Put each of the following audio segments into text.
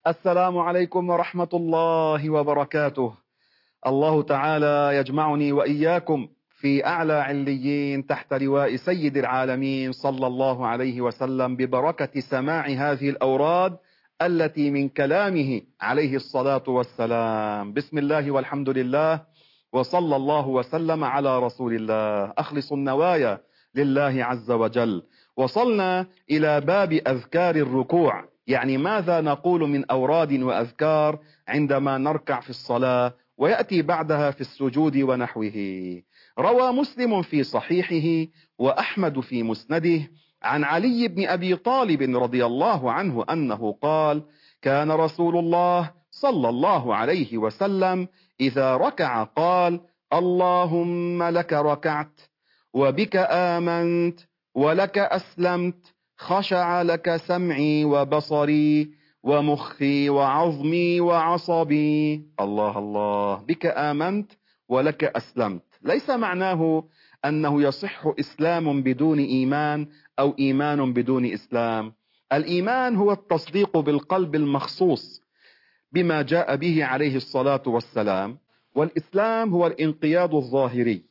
السلام عليكم ورحمة الله وبركاته. الله تعالى يجمعني وإياكم في أعلى عليين تحت لواء سيد العالمين صلى الله عليه وسلم ببركة سماع هذه الأوراد التي من كلامه عليه الصلاة والسلام. بسم الله والحمد لله وصلى الله وسلم على رسول الله. أخلص النوايا لله عز وجل. وصلنا إلى باب أذكار الركوع، يعني ماذا نقول من أوراد وأذكار عندما نركع في الصلاة ويأتي بعدها في السجود ونحوه. روى مسلم في صحيحه وأحمد في مسنده عن علي بن أبي طالب رضي الله عنه أنه قال: كان رسول الله صلى الله عليه وسلم إذا ركع قال: اللهم لك ركعت وبك آمنت ولك أسلمت، خشع لك سمعي وبصري ومخي وعظمي وعصبي. الله الله، بك آمنت ولك أسلمت ليس معناه أنه يصح إسلام بدون إيمان أو إيمان بدون إسلام. الإيمان هو التصديق بالقلب المخصوص بما جاء به عليه الصلاة والسلام، والإسلام هو الانقياد الظاهري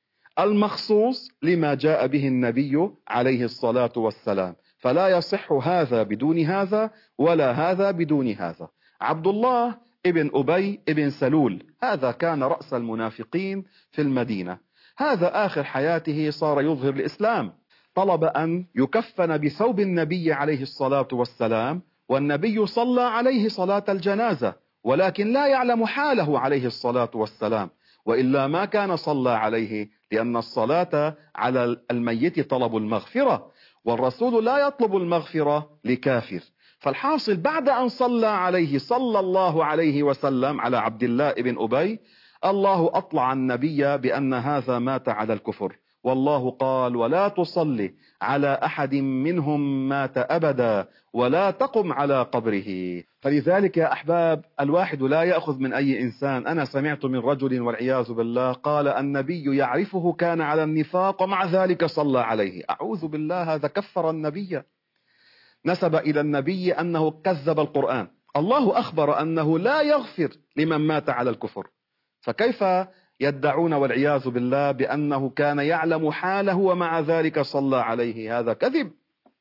المخصوص لما جاء به النبي عليه الصلاة والسلام. فلا يصح هذا بدون هذا ولا هذا بدون هذا. عبد الله ابن أبي ابن سلول، هذا كان رأس المنافقين في المدينة، هذا آخر حياته صار يظهر الإسلام، طلب أن يكفن بثوب النبي عليه الصلاة والسلام، والنبي صلى عليه صلاة الجنازة، ولكن لا يعلم حاله عليه الصلاة والسلام، وإلا ما كان صلى عليه، لأن الصلاة على الميت طلب المغفرة، والرسول لا يطلب المغفرة لكافر. فالحاصل بعد أن صلى عليه صلى الله عليه وسلم على عبد الله ابن أبي، الله أطلع النبي بأن هذا مات على الكفر، والله قال: ولا تصلي على أحد منهم مات أبدا ولا تقم على قبره. فلذلك يا أحباب، الواحد لا يأخذ من أي إنسان. أنا سمعت من رجل والعياذ بالله قال: النبي يعرفه كان على النفاق ومع ذلك صلى عليه. أعوذ بالله، هذا كفر النبي، نسب إلى النبي أنه كذب القرآن. الله أخبر أنه لا يغفر لمن مات على الكفر، فكيف يدعون والعياذ بالله بأنه كان يعلم حاله ومع ذلك صلى عليه؟ هذا كذب.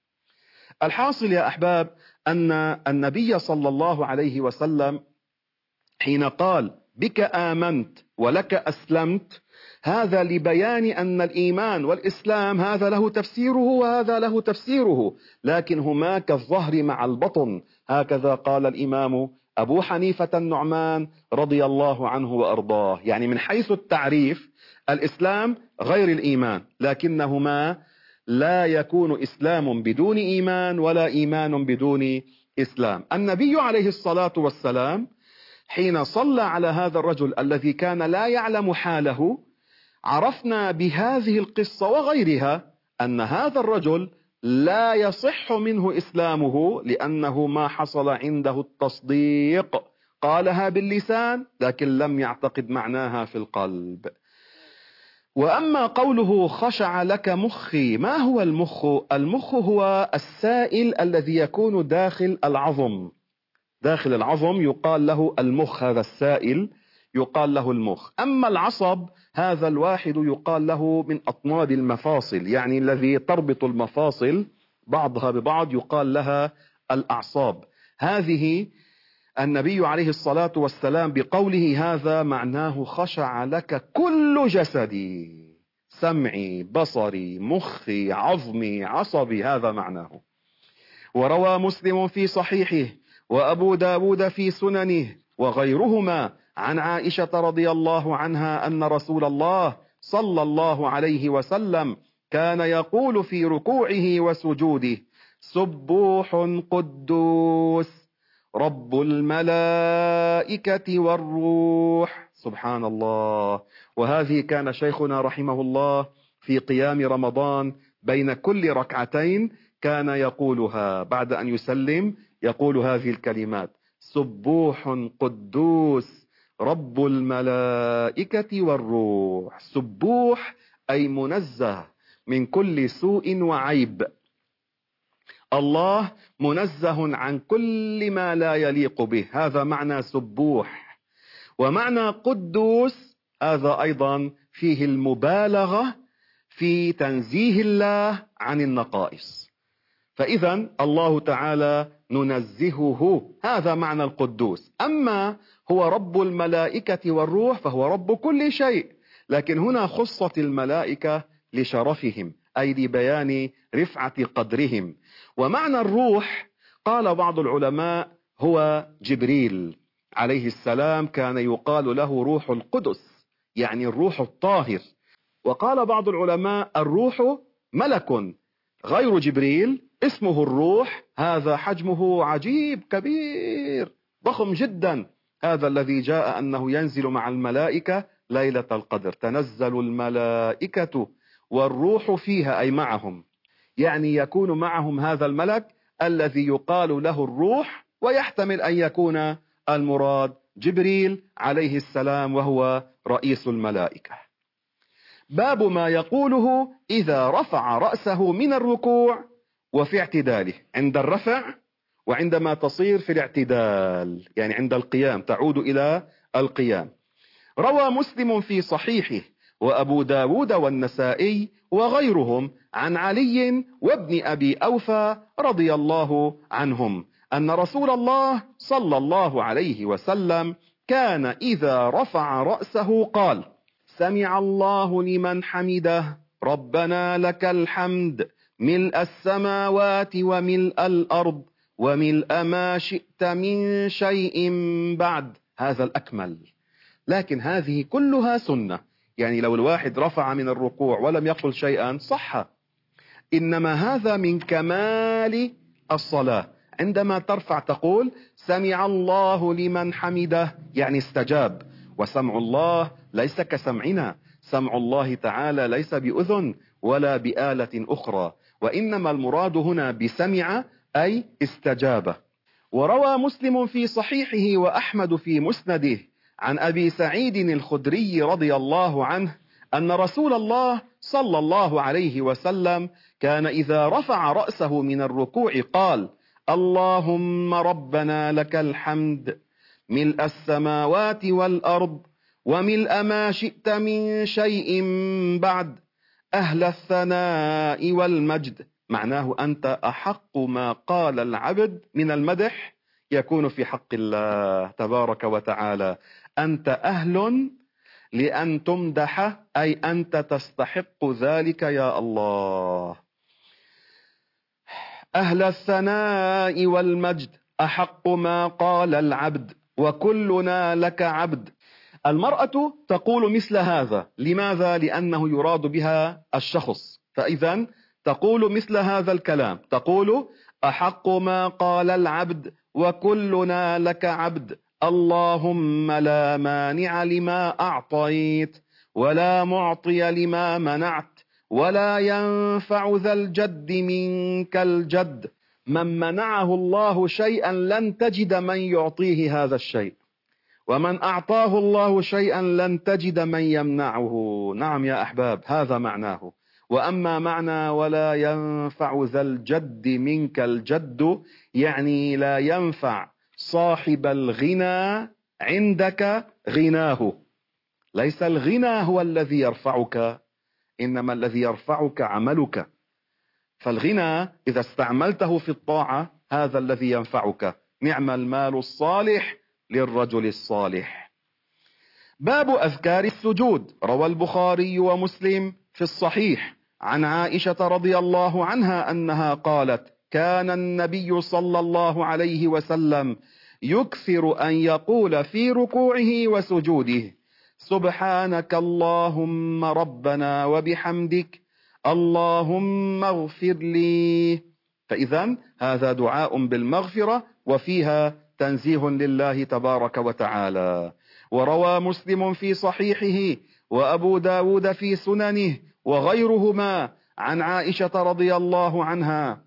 الحاصل يا أحباب أن النبي صلى الله عليه وسلم حين قال: بك آمنت ولك أسلمت، هذا لبيان أن الإيمان والإسلام هذا له تفسيره وهذا له تفسيره، لكن هما كالظهر مع البطن، هكذا قال الإمام أبو حنيفة النعمان رضي الله عنه وأرضاه. يعني من حيث التعريف الإسلام غير الإيمان، لكنهما لا يكون إسلام بدون إيمان ولا إيمان بدون إسلام. النبي عليه الصلاة والسلام حين صلى على هذا الرجل الذي كان لا يعلم حاله، عرفنا بهذه القصة وغيرها أن هذا الرجل لا يصح منه إسلامه، لأنه ما حصل عنده التصديق، قالها باللسان لكن لم يعتقد معناها في القلب. وأما قوله: خشع لك مخي، ما هو المخ؟ المخ هو السائل الذي يكون داخل العظم، داخل العظم يقال له المخ، هذا السائل يقال له المخ. أما العصب هذا الواحد يقال له من أطناب المفاصل، يعني الذي تربط المفاصل بعضها ببعض يقال لها الأعصاب. هذه النبي عليه الصلاة والسلام بقوله هذا معناه: خشع لك كل جسدي، سمعي بصري مخي عظمي عصبي، هذا معناه. وروى مسلم في صحيحه وأبو داود في سننه وغيرهما عن عائشة رضي الله عنها أن رسول الله صلى الله عليه وسلم كان يقول في ركوعه وسجوده: سبوح قدوس رب الملائكة والروح. سبحان الله. وهذه كان شيخنا رحمه الله في قيام رمضان بين كل ركعتين كان يقولها بعد أن يسلم، يقول هذه الكلمات: سبوح قدوس رب الملائكة والروح. سبوح أي منزه من كل سوء وعيب، الله منزه عن كل ما لا يليق به، هذا معنى سبوح. ومعنى قدوس هذا أيضا فيه المبالغة في تنزيه الله عن النقائص. فإذا الله تعالى ننزهه، هذا معنى القدوس. أما هو رب الملائكة والروح فهو رب كل شيء، لكن هنا خصت الملائكة لشرفهم، أي لبيان رفعة قدرهم. ومعنى الروح قال بعض العلماء هو جبريل عليه السلام، كان يقال له روح القدس، يعني الروح الطاهر. وقال بعض العلماء الروح ملك غير جبريل اسمه الروح، هذا حجمه عجيب كبير ضخم جدا، هذا الذي جاء أنه ينزل مع الملائكة ليلة القدر، تنزل الملائكة والروح فيها، أي معهم، يعني يكون معهم هذا الملك الذي يقال له الروح، ويحتمل أن يكون المراد جبريل عليه السلام وهو رئيس الملائكة. باب ما يقوله إذا رفع رأسه من الركوع وفي اعتداله، عند الرفع وعندما تصير في الاعتدال، يعني عند القيام تعود إلى القيام. روى مسلم في صحيحه وأبو داود والنسائي وغيرهم عن علي وابن أبي أوفى رضي الله عنهم أن رسول الله صلى الله عليه وسلم كان إذا رفع رأسه قال: سمع الله لمن حمده ربنا لك الحمد ملء السماوات وملء الأرض وملء ما شئت من شيء بعد. هذا الأكمل، لكن هذه كلها سنة، يعني لو الواحد رفع من الركوع ولم يقل شيئا صح، إنما هذا من كمال الصلاة. عندما ترفع تقول سمع الله لمن حمده، يعني استجاب. وسمع الله ليس كسمعنا، سمع الله تعالى ليس بأذن ولا بآلة أخرى، وإنما المراد هنا بسمع أي استجاب. وروى مسلم في صحيحه وأحمد في مسنده عن أبي سعيد الخدري رضي الله عنه أن رسول الله صلى الله عليه وسلم كان إذا رفع رأسه من الركوع قال: اللهم ربنا لك الحمد ملء السماوات والأرض وملء ما شئت من شيء بعد، أهل الثناء والمجد. معناه أنت أحق ما قال العبد من المدح يكون في حق الله تبارك وتعالى، أنت أهل لأن تمدح، أي أنت تستحق ذلك يا الله. أهل الثناء والمجد، أحق ما قال العبد، وكلنا لك عبد. المرأة تقول مثل هذا، لماذا؟ لأنه يراد بها الشخص، فإذا تقول مثل هذا الكلام، تقول أحق ما قال العبد وكلنا لك عبد، اللهم لا مانع لما أعطيت ولا معطي لما منعت ولا ينفع ذا الجد منك الجد. من منعه الله شيئا لن تجد من يعطيه هذا الشيء، ومن أعطاه الله شيئا لن تجد من يمنعه. نعم يا أحباب، هذا معناه. وأما معنى ولا ينفع ذا الجد منك الجد، يعني لا ينفع صاحب الغنى عندك غناه. ليس الغنى هو الذي يرفعك، إنما الذي يرفعك عملك. فالغنى إذا استعملته في الطاعة هذا الذي ينفعك. نعم المال الصالح للرجل الصالح. باب أذكار السجود. روى البخاري ومسلم في الصحيح عن عائشة رضي الله عنها أنها قالت: كان النبي صلى الله عليه وسلم يكثر أن يقول في ركوعه وسجوده: سبحانك اللهم ربنا وبحمدك اللهم اغفر لي. فإذا هذا دعاء بالمغفرة وفيها تنزيه لله تبارك وتعالى. وروى مسلم في صحيحه وأبو داود في سننه وغيرهما عن عائشة رضي الله عنها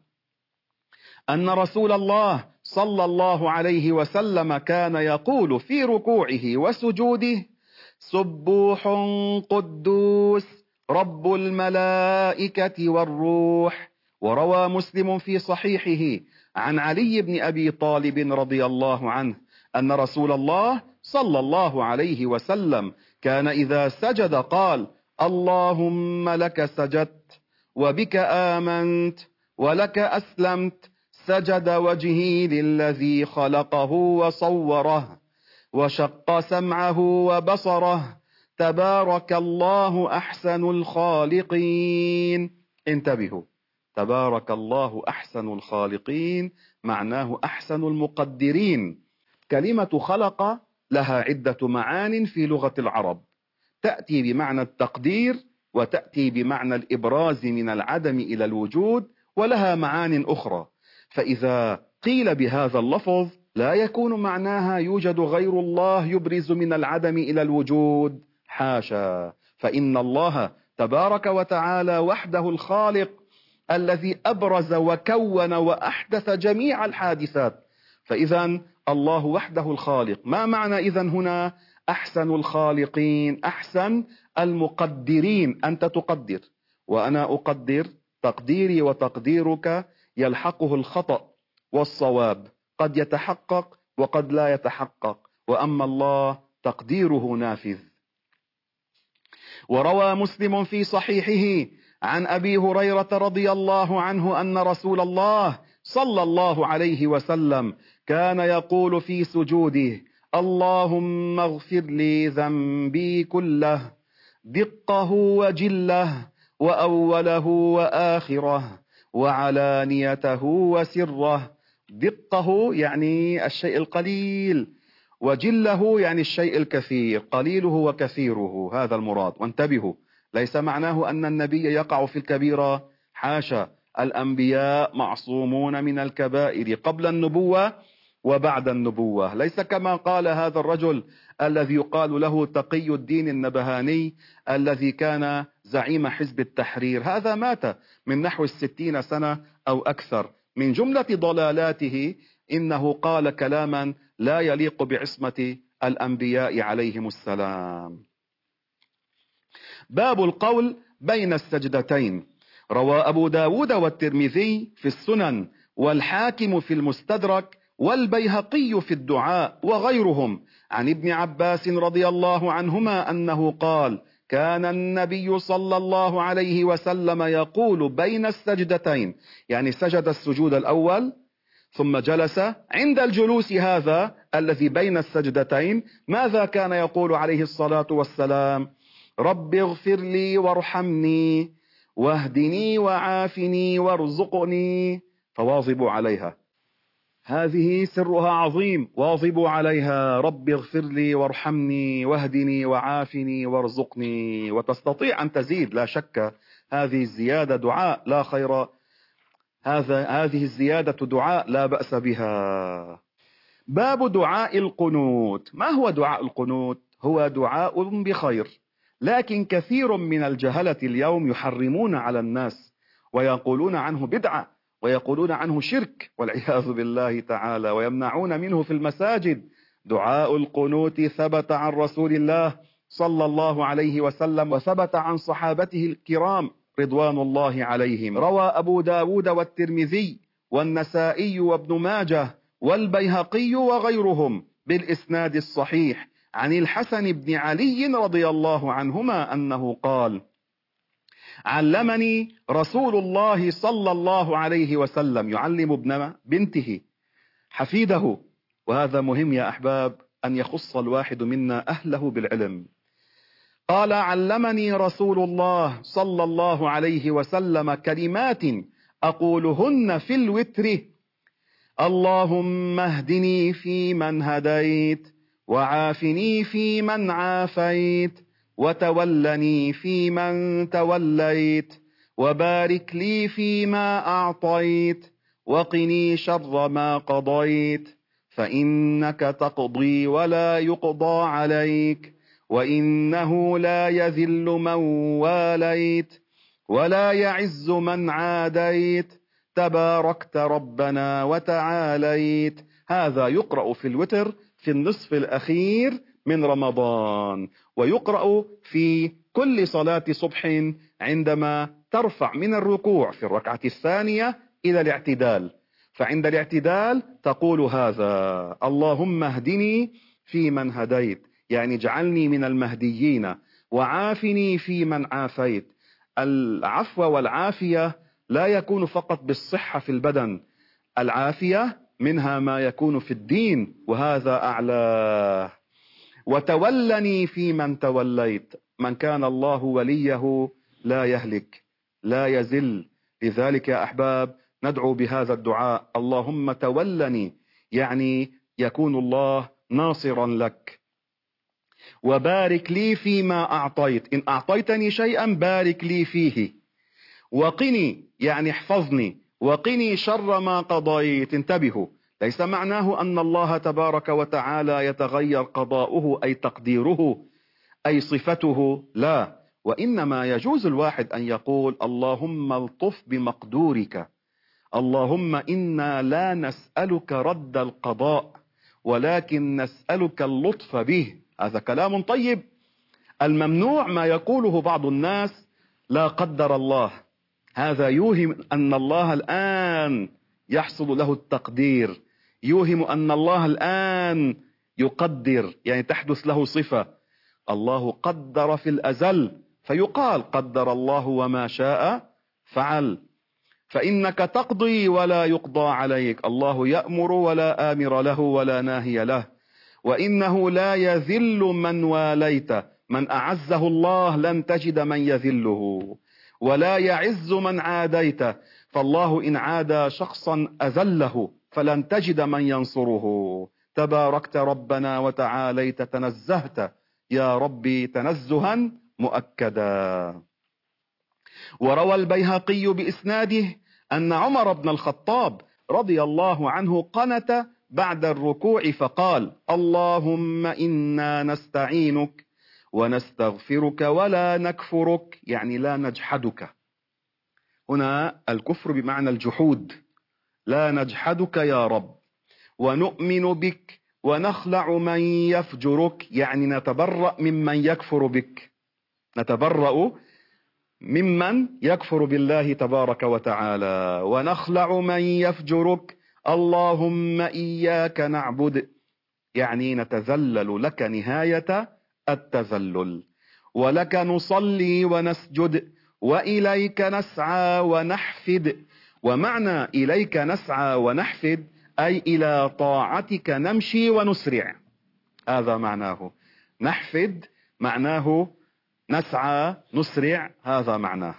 أن رسول الله صلى الله عليه وسلم كان يقول في ركوعه وسجوده: سبوح قدوس رب الملائكة والروح وروى مسلم في صحيحه عن علي بن أبي طالب رضي الله عنه أن رسول الله صلى الله عليه وسلم كان إذا سجد قال: اللهم لك سجدت وبك آمنت ولك أسلمت، سجد وجهي للذي خلقه وصوره وشق سمعه وبصره، تبارك الله أحسن الخالقين. انتبهوا، تبارك الله أحسن الخالقين معناه أحسن المقدرين. كلمة خلق لها عدة معان في لغة العرب، تأتي بمعنى التقدير، وتأتي بمعنى الإبراز من العدم إلى الوجود، ولها معان أخرى. فإذا قيل بهذا اللفظ لا يكون معناها يوجد غير الله يبرز من العدم إلى الوجود، حاشا، فإن الله تبارك وتعالى وحده الخالق الذي أبرز وكون وأحدث جميع الحادثات. فإذا الله وحده الخالق. ما معنى إذن هنا أحسن الخالقين؟ أحسن المقدرين. أنت تقدر وأنا أقدر، تقديري وتقديرك يلحقه الخطأ والصواب، قد يتحقق وقد لا يتحقق، وأما الله تقديره نافذ. وروى مسلم في صحيحه عن أبي هريرة رضي الله عنه أن رسول الله صلى الله عليه وسلم كان يقول في سجوده: اللهم اغفر لي ذنبي كله، دقه وجله، وأوله وآخره، وعلانيته وسره. دقه يعني الشيء القليل، وجله يعني الشيء الكثير، قليله وكثيره، هذا المراد. وانتبهوا، ليس معناه أن النبي يقع في الكبيرة، حاشا، الأنبياء معصومون من الكبائر قبل النبوة وبعد النبوة، ليس كما قال هذا الرجل الذي يقال له تقي الدين النبهاني الذي كان زعيم حزب التحرير. هذا مات من نحو 60 سنة أو أكثر. من جملة ضلالاته إنه قال كلاما لا يليق بعصمة الأنبياء عليهم السلام. باب القول بين السجدتين. روى أبو داود والترمذي في السنن والحاكم في المستدرك والبيهقي في الدعاء وغيرهم عن ابن عباس رضي الله عنهما أنه قال: كان النبي صلى الله عليه وسلم يقول بين السجدتين، يعني سجد السجود الأول ثم جلس، عند الجلوس هذا الذي بين السجدتين ماذا كان يقول عليه الصلاة والسلام؟ رب اغفر لي وارحمني واهدني وعافني وارزقني. فواظبوا عليها، هذه سرها عظيم، واظبوا عليها، رب اغفر لي وارحمني واهدني وعافني وارزقني. وتستطيع أن تزيد، لا شك، هذه الزيادة دعاء لا خير، هذه الزيادة دعاء لا بأس بها. باب دعاء القنوت. ما هو دعاء القنوت؟ هو دعاء بخير، لكن كثير من الجهلة اليوم يحرمون على الناس ويقولون عنه بدعة ويقولون عنه شرك والعياذ بالله تعالى، ويمنعون منه في المساجد. دعاء القنوت ثبت عن رسول الله صلى الله عليه وسلم، وثبت عن صحابته الكرام رضوان الله عليهم. روى أبو داود والترمذي والنسائي وابن ماجه والبيهقي وغيرهم بالإسناد الصحيح عن الحسن بن علي رضي الله عنهما أنه قال: علمني رسول الله صلى الله عليه وسلم، يعلم ابن بنته حفيده، وهذا مهم يا أحباب أن يخص الواحد منا أهله بالعلم. قال: علمني رسول الله صلى الله عليه وسلم كلمات أقولهن في الوتر: اللهم اهدني فيمن هديت، وعافني فيمن عافيت، وتولني فيمن توليت، وبارك لي فيما أعطيت، وقني شر ما قضيت، فإنك تقضي ولا يقضى عليك، وإنه لا يذل من واليت ولا يعز من عاديت، تباركت ربنا وتعاليت. هذا يقرأ في الوتر في النصف الأخير من رمضان، ويقرأ في كل صلاة صبح عندما ترفع من الركوع في الركعة الثانية إلى الاعتدال. فعند الاعتدال تقول هذا: اللهم اهدني فيمن هديت، يعني اجعلني من المهديين، وعافني فيمن عافيت. العفو والعافية لا يكون فقط بالصحة في البدن، العافية منها ما يكون في الدين، وهذا أعلاه. وتولني فيمن توليت، من كان الله وليه لا يهلك لا يزل. لذلك يا أحباب ندعو بهذا الدعاء: اللهم تولني، يعني يكون الله ناصرا لك. وبارك لي فيما أعطيت، إن أعطيتني شيئا بارك لي فيه. وقني، يعني احفظني، وقني شر ما قضيت. انتبهوا، ليس معناه أن الله تبارك وتعالى يتغير قضاؤه أي تقديره أي صفته، لا، وإنما يجوز الواحد أن يقول: اللهم الطف بمقدورك، اللهم إنا لا نسألك رد القضاء ولكن نسألك اللطف به. هذا كلام طيب. الممنوع ما يقوله بعض الناس: لا قدر الله. هذا يوهم أن الله الآن يحصل له التقدير، يوهم أن الله الآن يقدر، يعني تحدث له صفة. الله قدر في الأزل، فيقال قدر الله وما شاء فعل. فإنك تقضي ولا يقضى عليك، الله يأمر ولا آمر له ولا ناهي له. وإنه لا يذل من واليت، من أعزه الله لن تجد من يذله، ولا يعز من عاديت، فالله إن عادى شخصا أذله فلن تجد من ينصره. تباركت ربنا وتعاليت، تنزهت يا ربي تنزها مؤكدا. وروى البيهقي بإسناده أن عمر بن الخطاب رضي الله عنه قنت بعد الركوع فقال: اللهم إنا نستعينك ونستغفرك ولا نكفرك، يعني لا نجحدك. هنا الكفر بمعنى الجحود، لا نجحدك يا رب. ونؤمن بك ونخلع من يفجرك، يعني نتبرأ ممن يكفر بك، نتبرأ ممن يكفر بالله تبارك وتعالى. ونخلع من يفجرك، اللهم إياك نعبد، يعني نتذلل لك نهاية التذلل. ولك نصلي ونسجد، وإليك نسعى ونحفد. ومعنى إليك نسعى ونحفد أي إلى طاعتك نمشي ونسرع، هذا معناه. نحفد معناه نسعى نسرع، هذا معناه.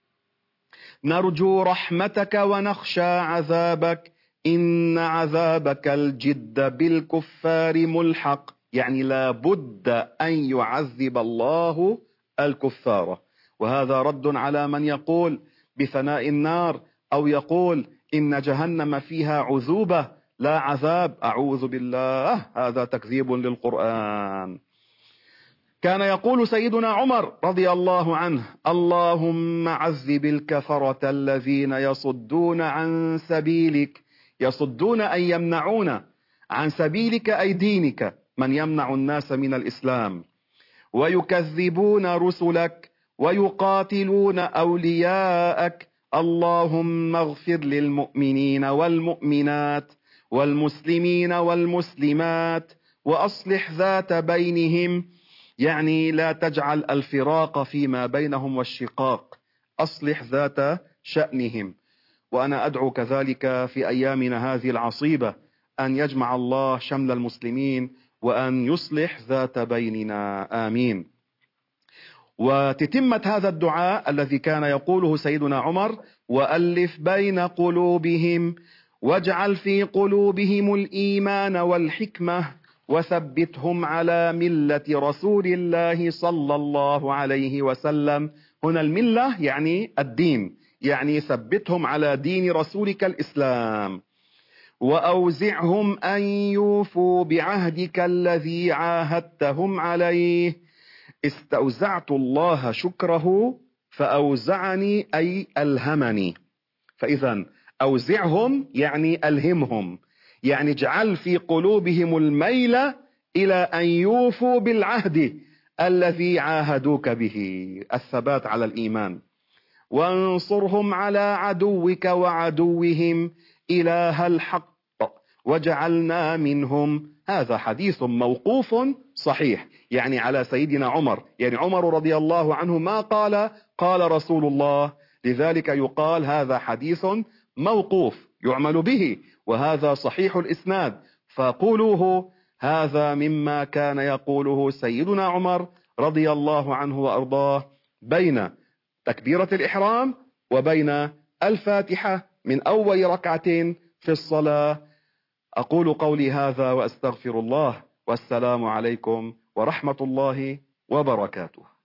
نرجو رحمتك ونخشى عذابك، إن عذابك الجد بالكفار ملحق، يعني لا بد أن يعذب الله الكفار. وهذا رد على من يقول بثناء النار، أو يقول إن جهنم فيها عذوبة لا عذاب. أعوذ بالله، هذا تكذيب للقرآن. كان يقول سيدنا عمر رضي الله عنه: اللهم عذب الكفرة الذين يصدون عن سبيلك، يصدون أي يمنعون عن سبيلك أي دينك، من يمنع الناس من الإسلام، ويكذبون رسلك ويقاتلون أولياءك. اللهم اغفر للمؤمنين والمؤمنات والمسلمين والمسلمات وأصلح ذات بينهم، يعني لا تجعل الفراق فيما بينهم والشقاق، أصلح ذات شأنهم. وأنا أدعو كذلك في أيامنا هذه العصيبة أن يجمع الله شمل المسلمين وأن يصلح ذات بيننا، آمين. وتتمة هذا الدعاء الذي كان يقوله سيدنا عمر: وألف بين قلوبهم واجعل في قلوبهم الإيمان والحكمة وثبتهم على ملة رسول الله صلى الله عليه وسلم. هنا الملة يعني الدين، يعني ثبتهم على دين رسولك الإسلام. وأوزعهم أن يوفوا بعهدك الذي عاهدتهم عليه. استوزعت الله شكره فأوزعني أي ألهمني. فإذا أوزعهم يعني ألهمهم، يعني اجعل في قلوبهم الميل إلى أن يوفوا بالعهد الذي عاهدوك به، الثبات على الإيمان. وانصرهم على عدوك وعدوهم إله الحق وجعلنا منهم. هذا حديث موقوف صحيح، يعني على سيدنا عمر، يعني عمر رضي الله عنه ما قال قال رسول الله، لذلك يقال هذا حديث موقوف يعمل به، وهذا صحيح الإسناد، فقولوه هذا مما كان يقوله سيدنا عمر رضي الله عنه وأرضاه بين تكبيرة الإحرام وبين الفاتحة من أول ركعة في الصلاة. أقول قولي هذا وأستغفر الله، والسلام عليكم ورحمة الله وبركاته.